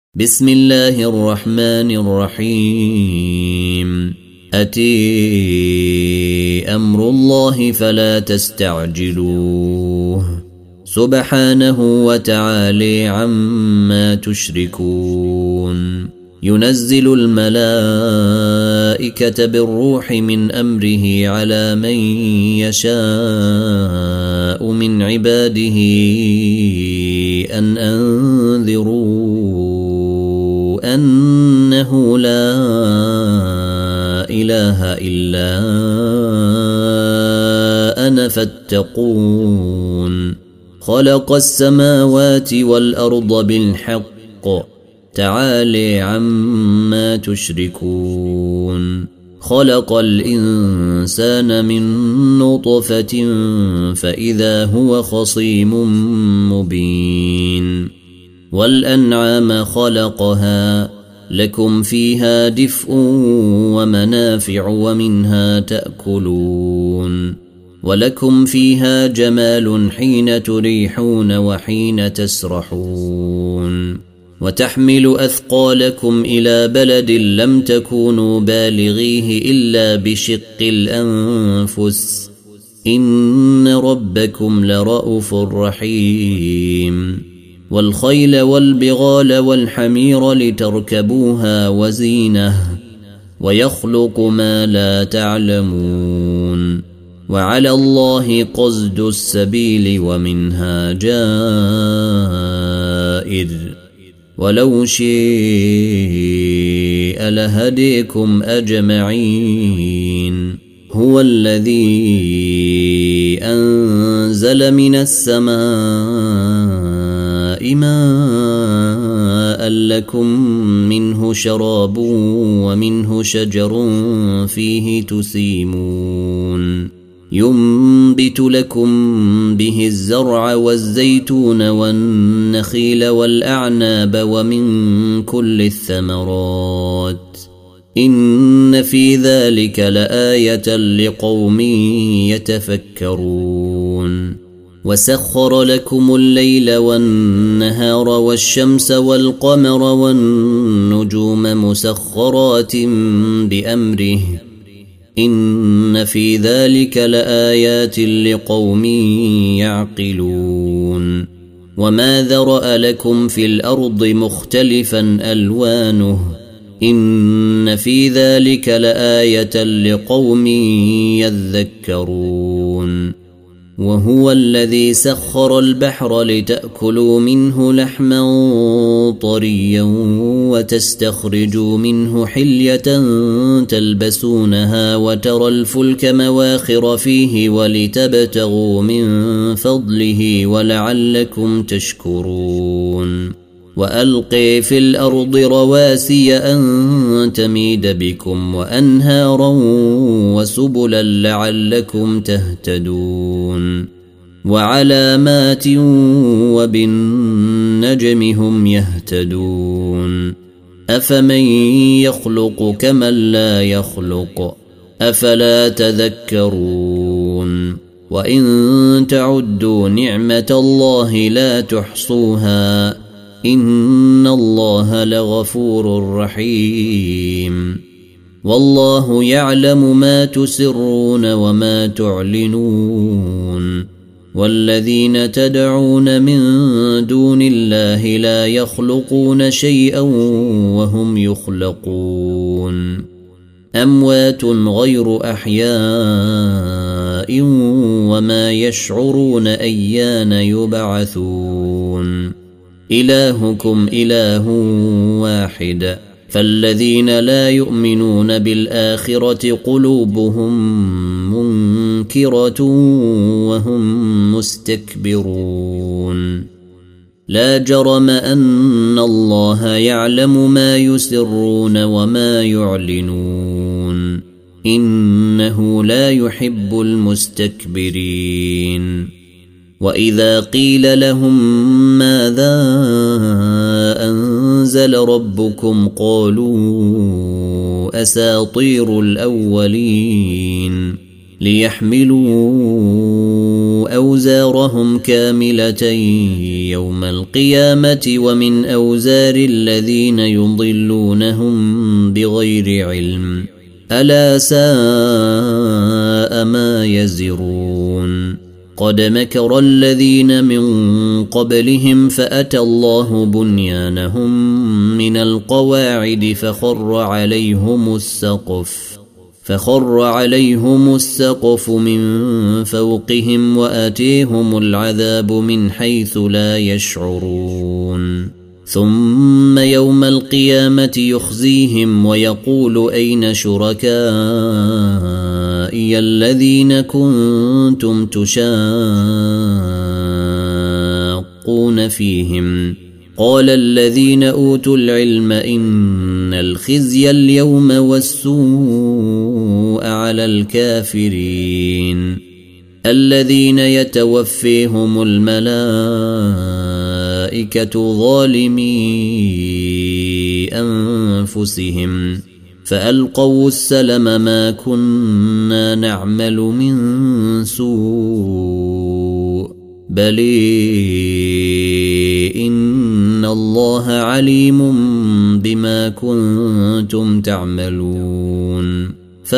بسم الله الرحمن الرحيم أتي أمر الله فلا تستعجلوه سبحانه وتعالى عما تشركون ينزل الملائكة بالروح من أمره على من يشاء من عباده أن أنذروا أنه لا إله إلا أنا فاتقون خلق السماوات والأرض بالحق تعالى عما تشركون خلق الإنسان من نطفة فإذا هو خصيم مبين والأنعام خلقها لكم فيها دفء ومنافع ومنها تأكلون ولكم فيها جمال حين تريحون وحين تسرحون وتحمل أثقالكم إلى بلد لم تكونوا بالغيه إلا بشق الأنفس إن ربكم لرؤوف رحيم والخيل والبغال والحمير لتركبوها وزينه ويخلق ما لا تعلمون وعلى الله قصد السبيل ومنها جائر ولو شيء لهديكم أجمعين هو الذي أنزل من السماء ماء لكم منه شراب ومنه شجر فيه تسيمون ينبت لكم به الزرع والزيتون والنخيل والأعناب ومن كل الثمرات إن في ذلك لآية لقوم يتفكرون وسخر لكم الليل والنهار والشمس والقمر والنجوم مسخرات بأمره إن في ذلك لآيات لقوم يعقلون وما ذرأ لكم في الأرض مختلفا ألوانه إن في ذلك لآية لقوم يذكرون وهو الذي سخر البحر لتأكلوا منه لحما طريا وتستخرجوا منه حلية تلبسونها وترى الفلك مواخر فيه ولتبتغوا من فضله ولعلكم تشكرون وألقي في الأرض رواسي أن تميد بكم وأنهارا وسبلا لعلكم تهتدون وعلامات وبالنجم هم يهتدون أفمن يخلق كمن لا يخلق أفلا تذكرون وإن تعدوا نعمة الله لا تحصوها إن الله لغفور رحيم والله يعلم ما تسرون وما تعلنون والذين تدعون من دون الله لا يخلقون شيئا وهم يخلقون أموات غير أحياء وما يشعرون أيان يبعثون إلهكم إله واحد فالذين لا يؤمنون بالآخرة قلوبهم منكرة وهم مستكبرون لا جرم أن الله يعلم ما يسرون وما يعلنون إنه لا يحب المستكبرين وإذا قيل لهم ماذا أنزل ربكم قالوا أساطير الأولين ليحملوا أوزارهم كاملة يوم القيامة ومن أوزار الذين يضلونهم بغير علم ألا ساء ما يزرون قد مكر الذين من قبلهم فأتى الله بنيانهم من القواعد فخر عليهم السقف من فوقهم وآتيهم العذاب من حيث لا يشعرون ثم يوم القيامة يخزيهم ويقول أين شركائي الذين كنتم تشاقون فيهم قال الذين أوتوا العلم إن الخزي اليوم والسوء على الكافرين الذين يتوفيهم الملائكة ظالمي أنفسهم فألقوا السلم ما كنا نعمل من سوء بل إن الله عليم بما كنتم تعملون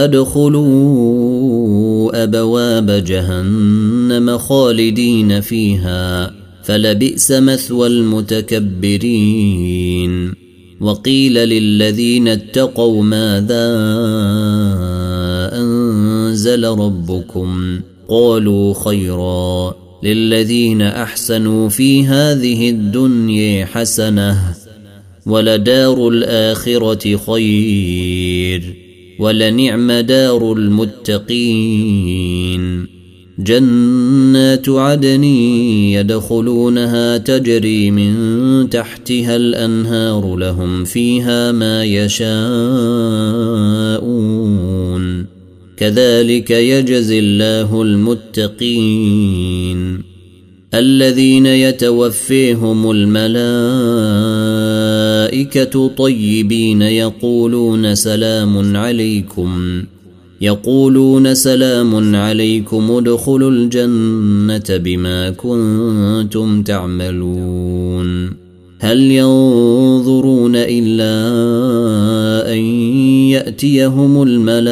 فادخلوا أبواب جهنم خالدين فيها فلبئس مثوى المتكبرين وقيل للذين اتقوا ماذا أنزل ربكم قالوا خيرا للذين أحسنوا في هذه الدنيا حسنة ولدار الآخرة خير ولنعم دار المتقين جنات عدن يدخلونها تجري من تحتها الأنهار لهم فيها ما يشاءون كذلك يجزي الله المتقين الذين يتوفيهم الملائكة طيبين يقولون سلام عليكم ادخلوا الجنة بما كنتم تعملون هل ينظرون إلا أن يأتيهم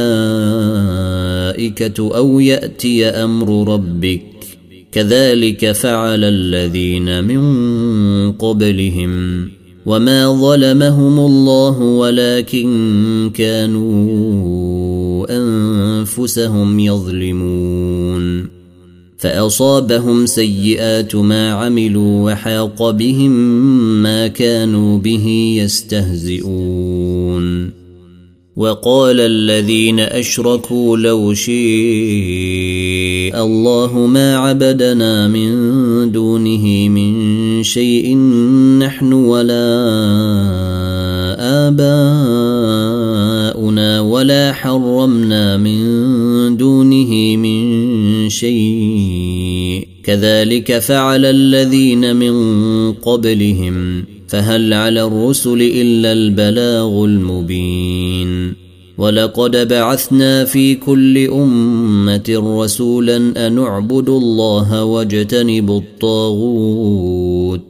الملائكة أو يأتي أمر ربك كذلك فعل الذين من قبلهم وما ظلمهم الله ولكن كانوا أنفسهم يظلمون فأصابهم سيئات ما عملوا وحاق بهم ما كانوا به يستهزئون وقال الذين أشركوا لو شاء الله ما عبدنا من دونه من شيء نحن ولا آباؤنا ولا حرمنا من دونه من شيء كذلك فعل الذين من قبلهم فهل على الرسل إلا البلاغ المبين ولقد بعثنا في كل أمة رسولا أن اعبدوا الله واجتنبوا الطاغوت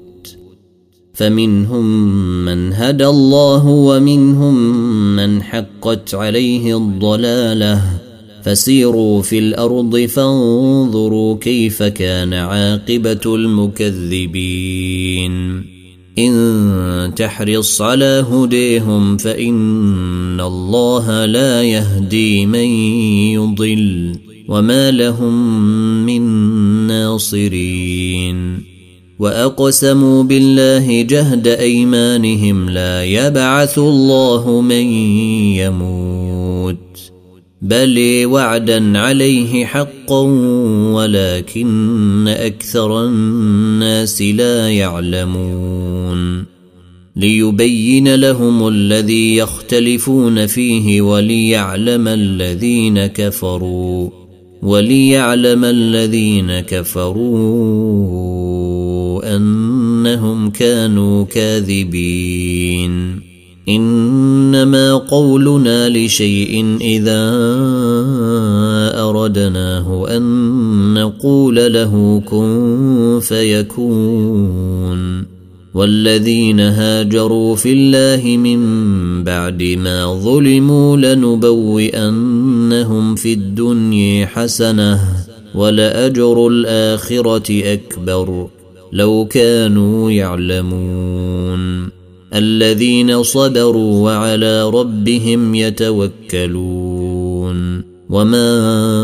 فمنهم من هدى الله ومنهم من حقت عليه الضلالة فسيروا في الأرض فانظروا كيف كان عاقبة المكذبين إن تحرص على هديهم فإن الله لا يهدي من يضل وما لهم من ناصرين وأقسموا بالله جهد أيمانهم لا يبعث الله من يموت بل وعدا عليه حقا ولكن أكثر الناس لا يعلمون ليبين لهم الذي يختلفون فيه وليعلم الذين كفروا أنهم كانوا كاذبين إنما قولنا لشيء إذا أردناه أن نقول له كن فيكون. والذين هاجروا في الله من بعد ما ظلموا لنبوئنهم في الدنيا حسنة ولأجر الآخرة أكبر لو كانوا يعلمون. الذين صبروا وعلى ربهم يتوكلون. وما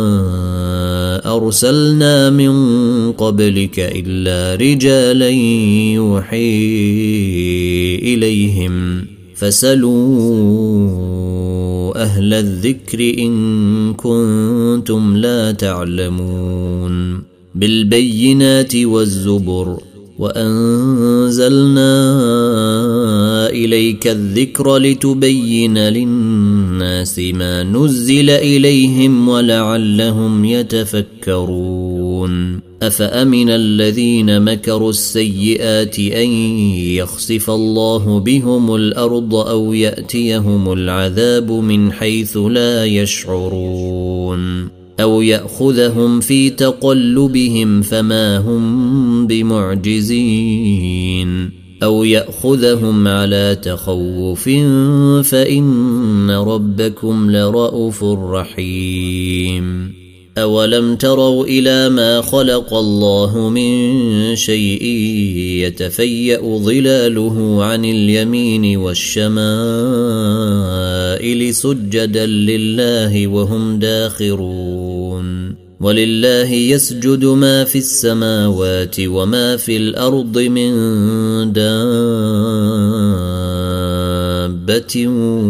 أرسلنا من قبلك إلا رجالا يوحي إليهم فاسألوا أهل الذكر إن كنتم لا تعلمون. بالبينات والزبر وأنزلنا إليك الذكر لتبين للناس ما نزل إليهم ولعلهم يتفكرون. أفأمن الذين مكروا السيئات أن يخسف الله بهم الأرض أو يأتيهم العذاب من حيث لا يشعرون أو يأخذهم في تقلبهم فما هم بمعجزين أو يأخذهم على تخوف فإن ربكم لرؤوف رحيم. أولم تروا إلى ما خلق الله من شيء يتفيأ ظلاله عن اليمين والشمائل سجدا لله وهم داخرون. ولله يسجد ما في السماوات وما في الأرض من دابة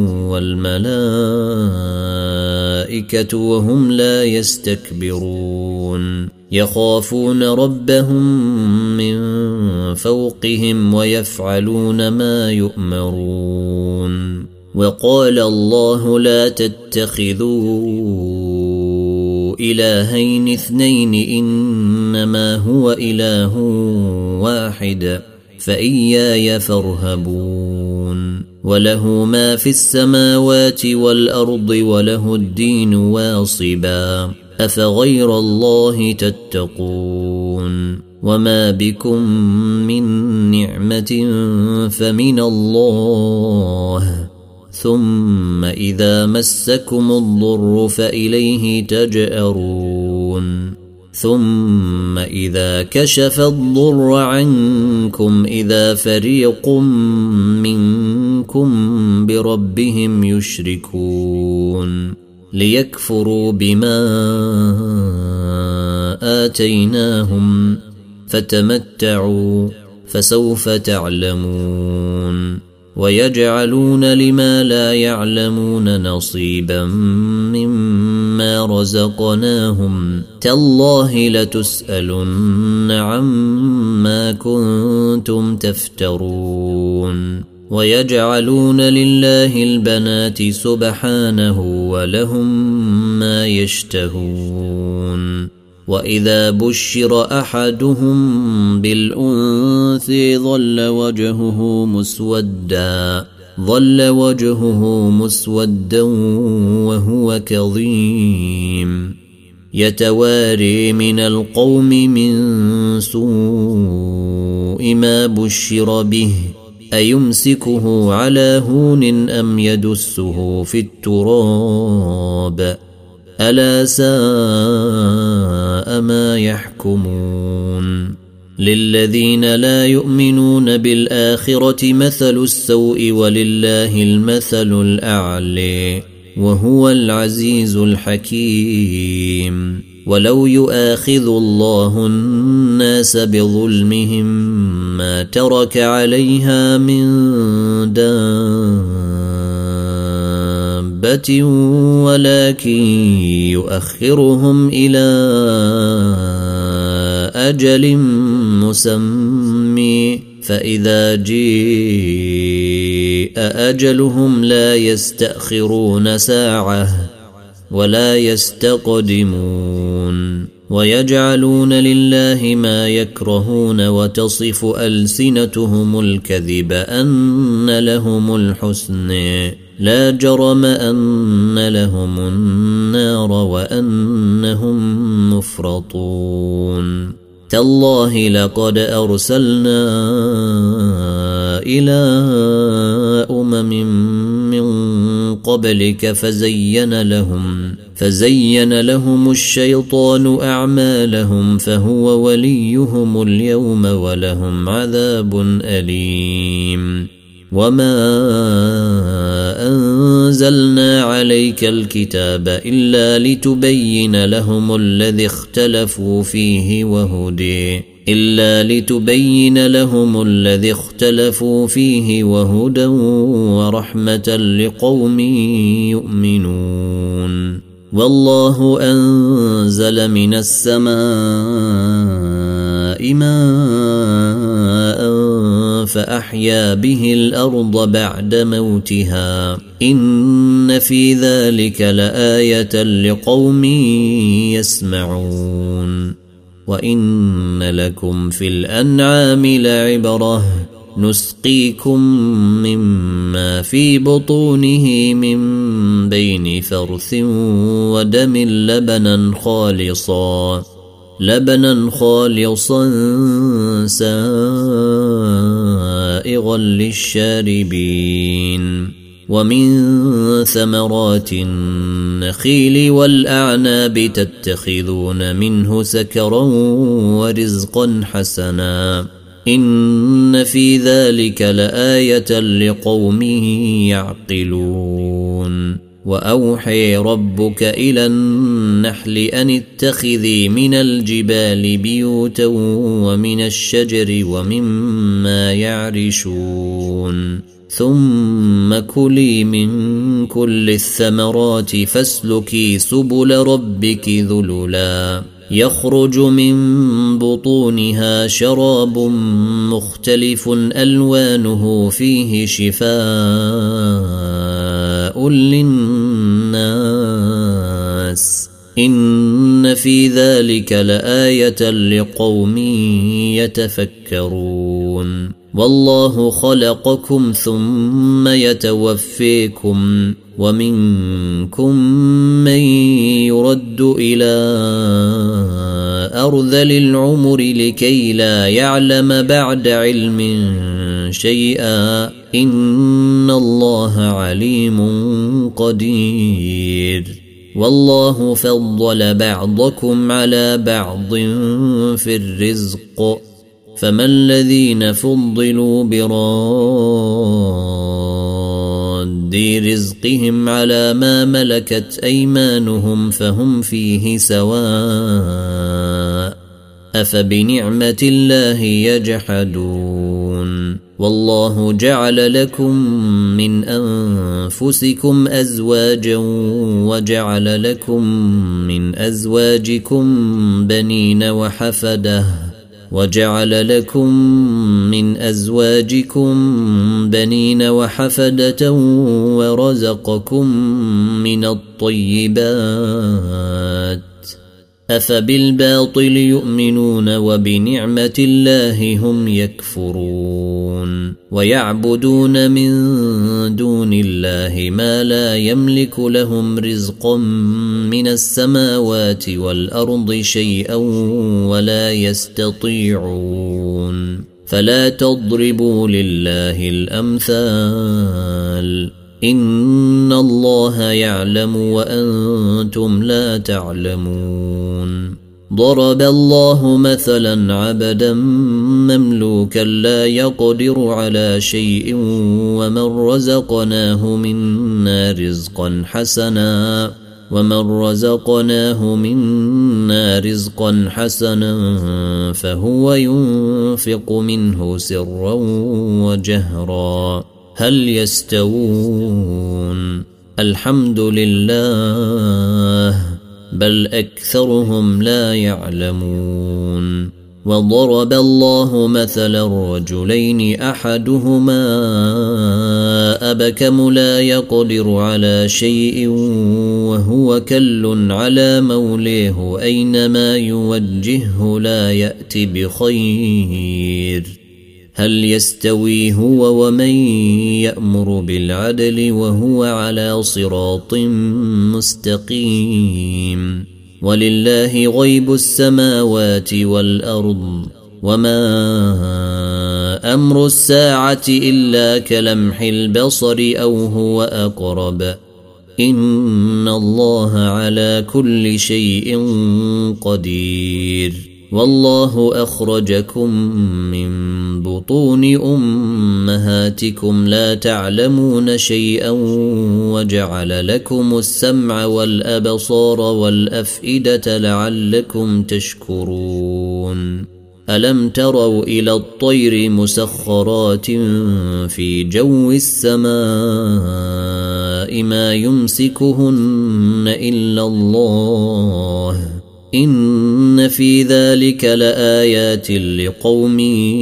والملائكة وهم لا يستكبرون. يخافون ربهم من فوقهم ويفعلون ما يؤمرون. وقال الله لا تتخذوا إلهين اثنين إنما هو إله واحد فإياي فارهبون. وله ما في السماوات والأرض وله الدين واصبا أفغير الله تتقون. وما بكم من نعمة فمن الله ثم إذا مسكم الضر فإليه تجأرون. ثم إذا كشف الضر عنكم إذا فريق منكم بربهم يشركون ليكفروا بما آتيناهم فتمتعوا فسوف تعلمون. ويجعلون لما لا يعلمون نصيبا مما رزقناهم تالله لتسألن عما كنتم تفترون. ويجعلون لله البنات سبحانه ولهم ما يشتهون. وإذا بشر أحدهم بالأنثى ظل وجهه مسودا وهو كظيم يتواري من القوم من سوء ما بشر به أيمسكه على هون أم يدسه في التراب ألا ساء ما يحكمون. للذين لا يؤمنون بالآخرة مثل السوء ولله المثل الأعلى وهو العزيز الحكيم. ولو يؤاخذ الله الناس بظلمهم ما ترك عليها من دابة ولكن يؤخرهم إلى أجل مسمى فإذا جاء أجلهم لا يستأخرون ساعة ولا يستقدمون. ويجعلون لله ما يكرهون وتصف ألسنتهم الكذب أن لهم الحسن لا جرم أن لهم النار وأنهم مفرطون تالله لقد أرسلنا إلى من قبلك فزين لهم الشيطان أعمالهم فهو وليهم اليوم ولهم عذاب أليم وما أنزلنا عليك الكتاب إلا لتبين لهم الذي اختلفوا فيه وهدى ورحمة لقوم يؤمنون والله أنزل من السماء ماء فأحيا به الأرض بعد موتها إن في ذلك لآية لقوم يسمعون وإن لكم في الأنعام لعبرة نسقيكم مما في بطونه من بين فرث ودم لبنا خالصا سائغا للشاربين ومن ثمرات النخيل والأعناب تتخذون منه سكرا ورزقا حسنا إن في ذلك لآية لقوم يعقلون وأوحي ربك إلى النحل أن اتخذي من الجبال بيوتا ومن الشجر ومما يعرشون ثم كلي من كل الثمرات فاسلكي سبل ربك ذللا يخرج من بطونها شراب مختلف ألوانه فيه شفاء للناس إن في ذلك لآية لقوم يتفكرون والله خلقكم ثم يتوفيكم ومنكم من يرد إلى أرذل العمر لكي لا يعلم بعد علم شيئا إن الله عليم قدير والله فضل بعضكم على بعض في الرزق فما الذين فضلوا براد رزقهم على ما ملكت أيمانهم فهم فيه سواء أفبنعمة الله يجحدون والله جعل لكم من أنفسكم أزواجا وجعل لكم من أزواجكم بنين وحفدة ورزقكم من الطيبات أفبالباطل يؤمنون وبنعمة الله هم يكفرون ويعبدون من دون الله ما لا يملك لهم رزقا من السماوات والأرض شيئا ولا يستطيعون فلا تضربوا لله الأمثال إن الله يعلم وأنتم لا تعلمون ضرب الله مثلا عبدا مملوكا لا يقدر على شيء ومن رزقناه منا رزقا حسنا فهو ينفق منه سرا وجهرا هل يستوون الحمد لله بل أكثرهم لا يعلمون وضرب الله مثلا رجلين أحدهما أبكم لا يقدر على شيء وهو كل على موليه أينما يوجهه لا يأت بخير هل يستوي هو ومن يأمر بالعدل وهو على صراط مستقيم ولله غيب السماوات والأرض وما أمر الساعة إلا كلمح البصر أو هو أقرب إن الله على كل شيء قدير والله أخرجكم من بطون أمهاتكم لا تعلمون شيئا وجعل لكم السمع والأبصار والأفئدة لعلكم تشكرون ألم تروا إلى الطير مسخرات في جو السماء ما يمسكهن إلا الله إن في ذلك لآيات لقوم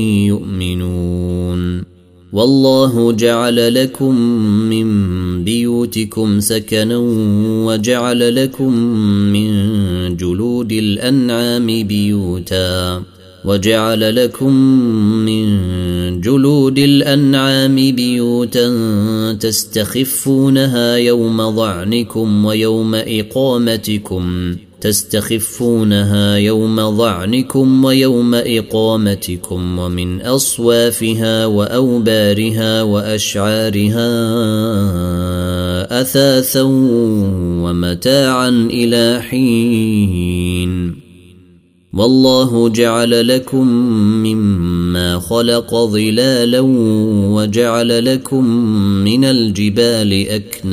يؤمنون والله جعل لكم من بيوتكم سكنا وجعل لكم من جلود الأنعام بيوتا تستخفونها يوم ظعنكم ويوم إقامتكم ومن أصوافها وأوبارها وأشعارها أثاثا ومتاعا إلى حين والله جعل لكم مما خلق ظلالا وجعل لكم من الجبال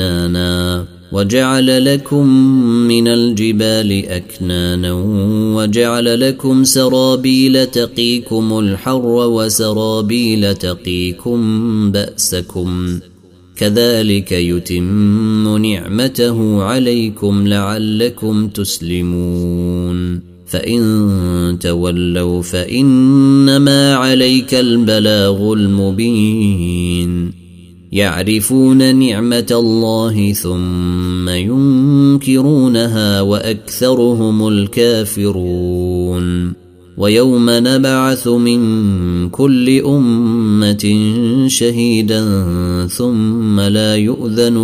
أكنانا وجعل لكم سرابيل تقيكم الحر وسرابيل تقيكم بأسكم كذلك يتم نعمته عليكم لعلكم تسلمون فإن تولوا فإنما عليك البلاغ المبين يعرفون نعمة الله ثم ينكرونها وأكثرهم الكافرون ويوم نبعث من كل أمة شهيدا ثم لا يؤذن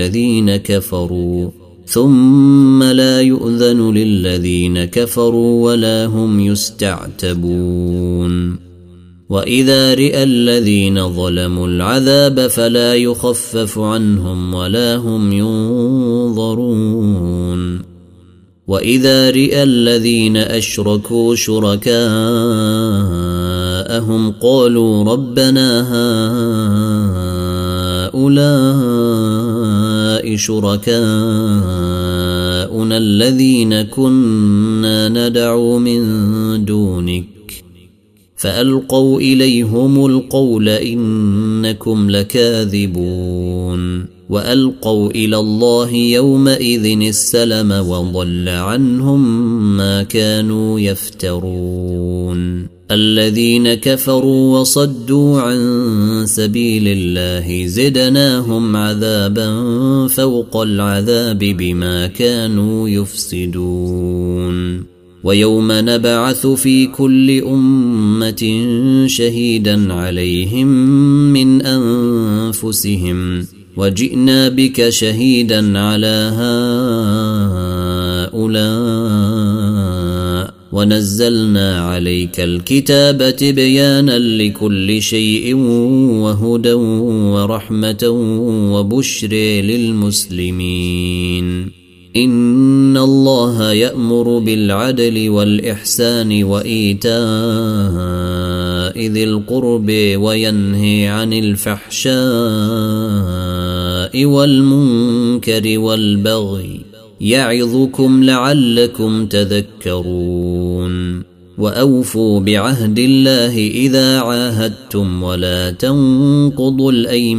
للذين كفروا ولا هم يستعتبون وإذا رئى الذين ظلموا العذاب فلا يخفف عنهم ولا هم ينظرون وإذا رئى الذين أشركوا شركاءهم قالوا ربنا هؤلاء شركاؤنا الذين كنا ندعو من دونك فألقوا إليهم القول إنكم لكاذبون وألقوا إلى الله يومئذ السلم وضل عنهم ما كانوا يفترون الذين كفروا وصدوا عن سبيل الله زدناهم عذابا فوق العذاب بما كانوا يفسدون ويوم نبعث في كل أمة شهيدا عليهم من أنفسهم وجئنا بك شهيدا على هؤلاء ونزلنا عليك الكتاب تبيانا لكل شيء وهدى ورحمة وبشر للمسلمين إن الله يأمر بالعدل والإحسان وإيتاء ذي القرب وينهي عن الفحشاء والمنكر والبغي يعظكم لعلكم تذكرون وأوفوا بعهد الله إذا عاهدتم ولا تنقضوا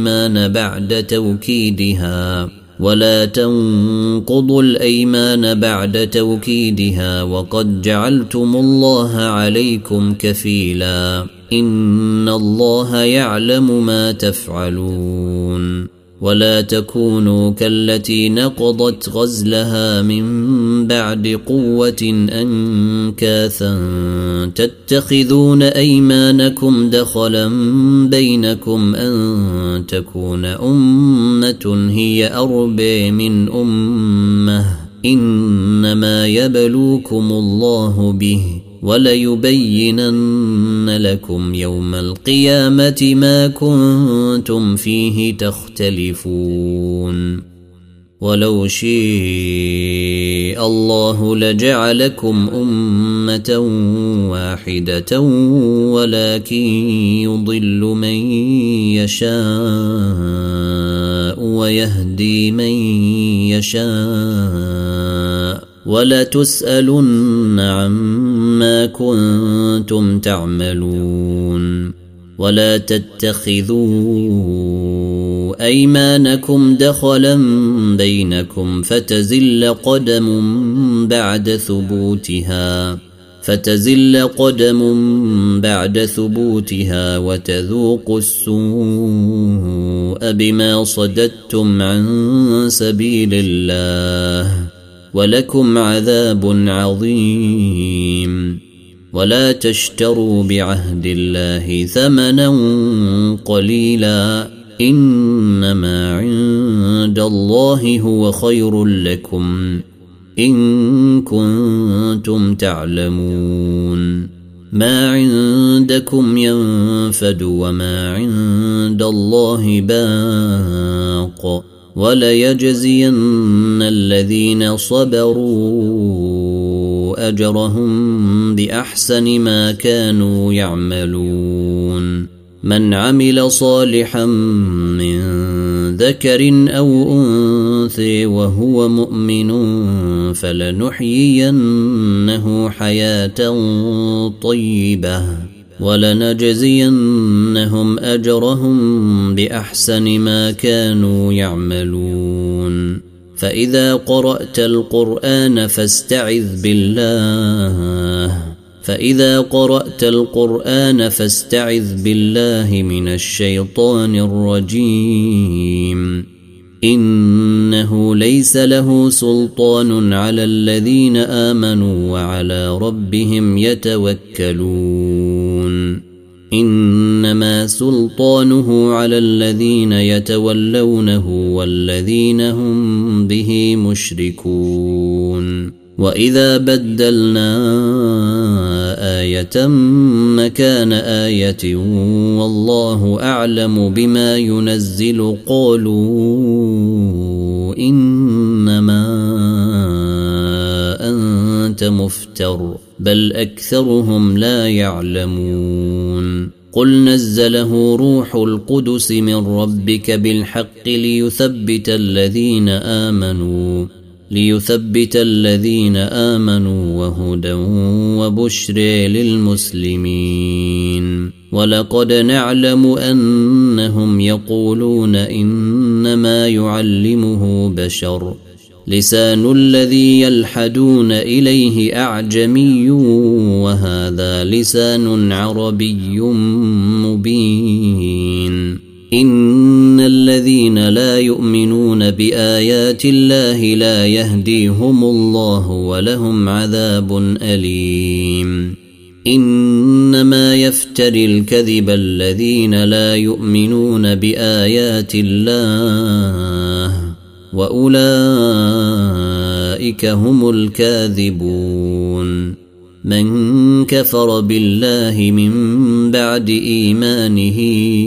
الأيمان بعد توكيدها وقد جعلتم الله عليكم كفيلا إن الله يعلم ما تفعلون ولا تكونوا كالتي نقضت غزلها من بعد قوة أنكاثا تتخذون أيمانكم دخلا بينكم أن تكون أمة هي أربى من أمة إنما يبلوكم الله به وليبينن لكم يوم القيامة ما كنتم فيه تختلفون ولو شاء الله لجعلكم أمة واحدة ولكن يضل من يشاء ويهدي من يشاء ولتسألن عما كنتم تعملون ولا تتخذوا أيمانكم دخلا بينكم فتزل قدم بعد ثبوتها وتذوقوا السوء بما صددتم عن سبيل الله ولكم عذاب عظيم ولا تشتروا بعهد الله ثمنا قليلا إنما عند الله هو خير لكم إن كنتم تعلمون ما عندكم ينفد وما عند الله باق وليجزين الذين صبروا أجرهم بأحسن ما كانوا يعملون من عمل صالحا من ذكر أو أنثى وهو مؤمن فلنحيينه حياة طيبة ولنجزينهم أجرهم بأحسن ما كانوا يعملون فإذا قرأت القرآن فاستعذ بالله من الشيطان الرجيم إنه ليس له سلطان على الذين آمنوا وعلى ربهم يتوكلون إنما سلطانه على الذين يتولونه والذين هم به مشركون وإذا بدلنا آية مكان آية والله أعلم بما ينزل قالوا إنما أنت مفتر بل أكثرهم لا يعلمون قل نزله روح القدس من ربك بالحق ليثبت الذين آمنوا وهدى وبشر للمسلمين ولقد نعلم أنهم يقولون إنما يعلمه بشر لسان الذي يلحدون إليه أعجمي وهذا لسان عربي مبين إن الذين لا يؤمنون بآيات الله لا يهديهم الله ولهم عذاب أليم إنما يفتري الكذب الذين لا يؤمنون بآيات الله وأولئك هم الكاذبون من كفر بالله من بعد إيمانه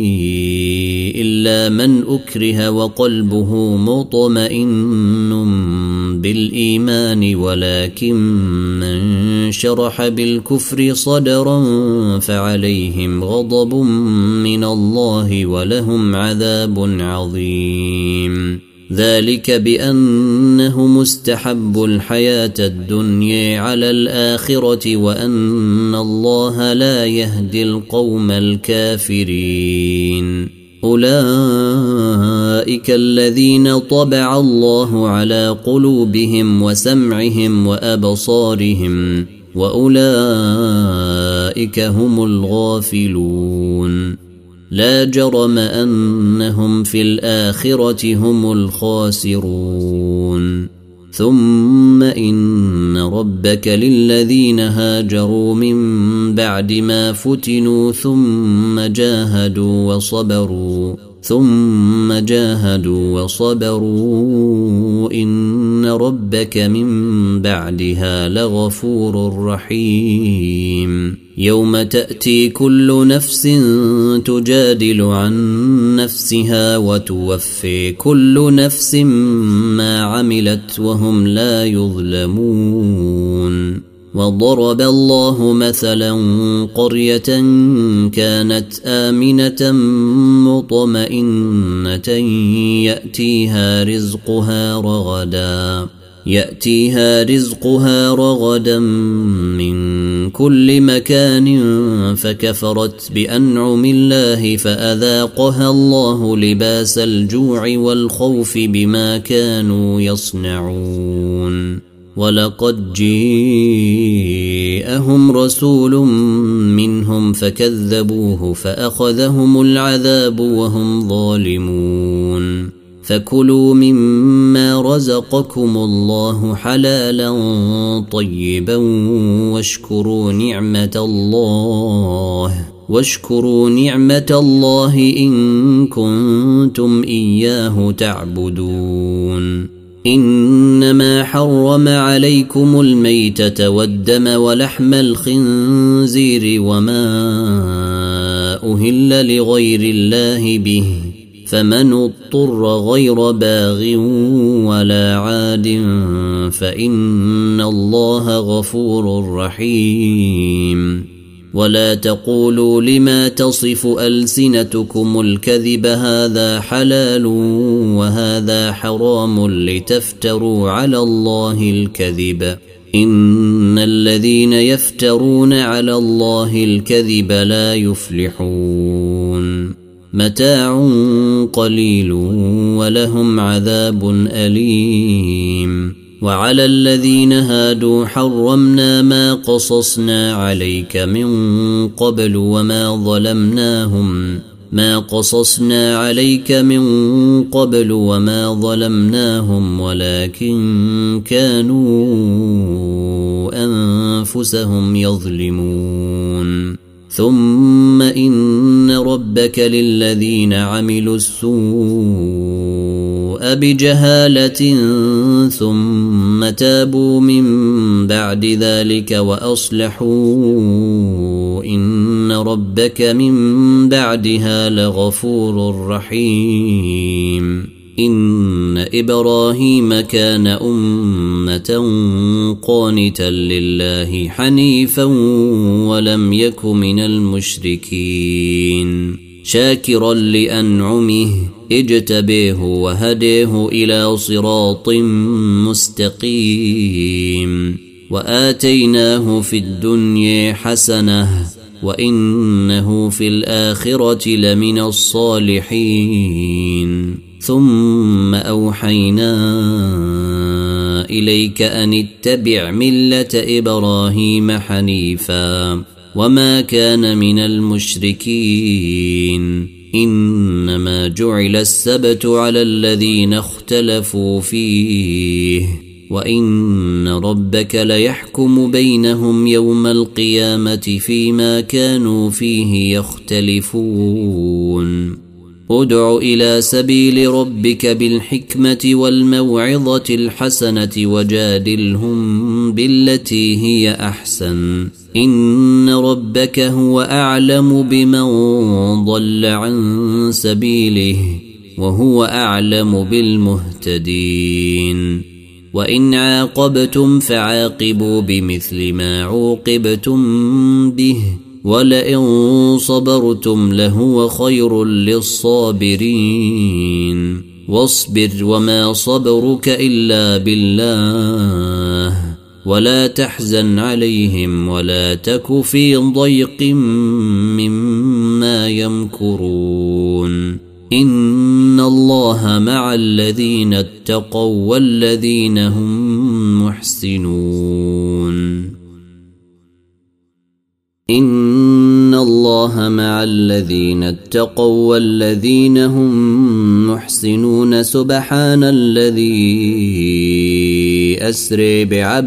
إلا من أكره وقلبه مطمئن بالإيمان ولكن من شرح بالكفر صدرا فعليهم غضب من الله ولهم عذاب عظيم ذلك بأنه مستحب الحياة الدنيا على الآخرة وأن الله لا يهدي القوم الكافرين أولئك الذين طبع الله على قلوبهم وسمعهم وأبصارهم وأولئك هم الغافلون لا جرم أنهم في الآخرة هم الخاسرون ثم إن ربك للذين هاجروا من بعد ما فتنوا ثم جاهدوا وصبروا إن ربك من بعدها لغفور رحيم يوم تأتي كل نفس تجادل عن نفسها وتوفي كل نفس ما عملت وهم لا يظلمون وضرب الله مثلا قرية كانت آمنة مطمئنة يأتيها رزقها رغدا من كل مكان فكفرت بأنعم الله فأذاقها الله لباس الجوع والخوف بما كانوا يصنعون ولقد جاءهم رسول منهم فكذبوه فأخذهم العذاب وهم ظالمون فكلوا مما رزقكم الله حلالا طيبا واشكروا نعمة الله إن كنتم إياه تعبدون إنما حرم عليكم الميتة والدم ولحم الخنزير وما أهل لغير الله به فمن اضطر غير باغ ولا عاد فإن الله غفور رحيم ولا تقولوا لما تصف ألسنتكم الكذب هذا حلال وهذا حرام لتفتروا على الله الكذب إن الذين يفترون على الله الكذب لا يفلحون متاع قليل ولهم عذاب أليم وعلى الذين هادوا حرمنا ما قصصنا عليك من قبل وما ظلمناهم ولكن كانوا أنفسهم يظلمون ثم إن ربك للذين عملوا السوء بجهالة ثم تابوا من بعد ذلك وأصلحوا إن ربك من بعدها لغفور رحيم إن إبراهيم كان أمة قانتا لله حنيفا ولم يك من المشركين شاكرا لأنعمه اجتبيه وهديه إلى صراط مستقيم وآتيناه في الدنيا حسنة وإنه في الآخرة لمن الصالحين ثم أوحينا إليك أن اتبع ملة إبراهيم حنيفا وما كان من المشركين إنما جعل السبت على الذين اختلفوا فيه وإن ربك ليحكم بينهم يوم القيامة فيما كانوا فيه يختلفون ادع إلى سبيل ربك بالحكمة والموعظة الحسنة وجادلهم بالتي هي أحسن إن ربك هو أعلم بمن ضل عن سبيله وهو أعلم بالمهتدين وإن عاقبتم فعاقبوا بمثل ما عوقبتم به ولئن صبرتم لهو خير للصابرين واصبر وما صبرك إلا بالله ولا تحزن عليهم ولا تك في ضيق مما يمكرون إن الله مع الذين اتقوا والذين هم محسنون إن الله مع الذين اتقوا والذين هم محسنون. سبحان الذي أسري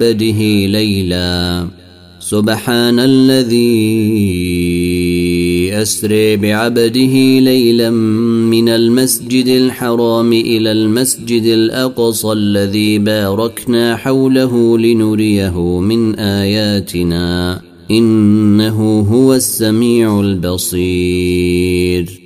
بعبده ليلا من المسجد الحرام إلى المسجد الأقصى الذي باركنا حوله لنريه من آياتنا إنه هو السميع البصير.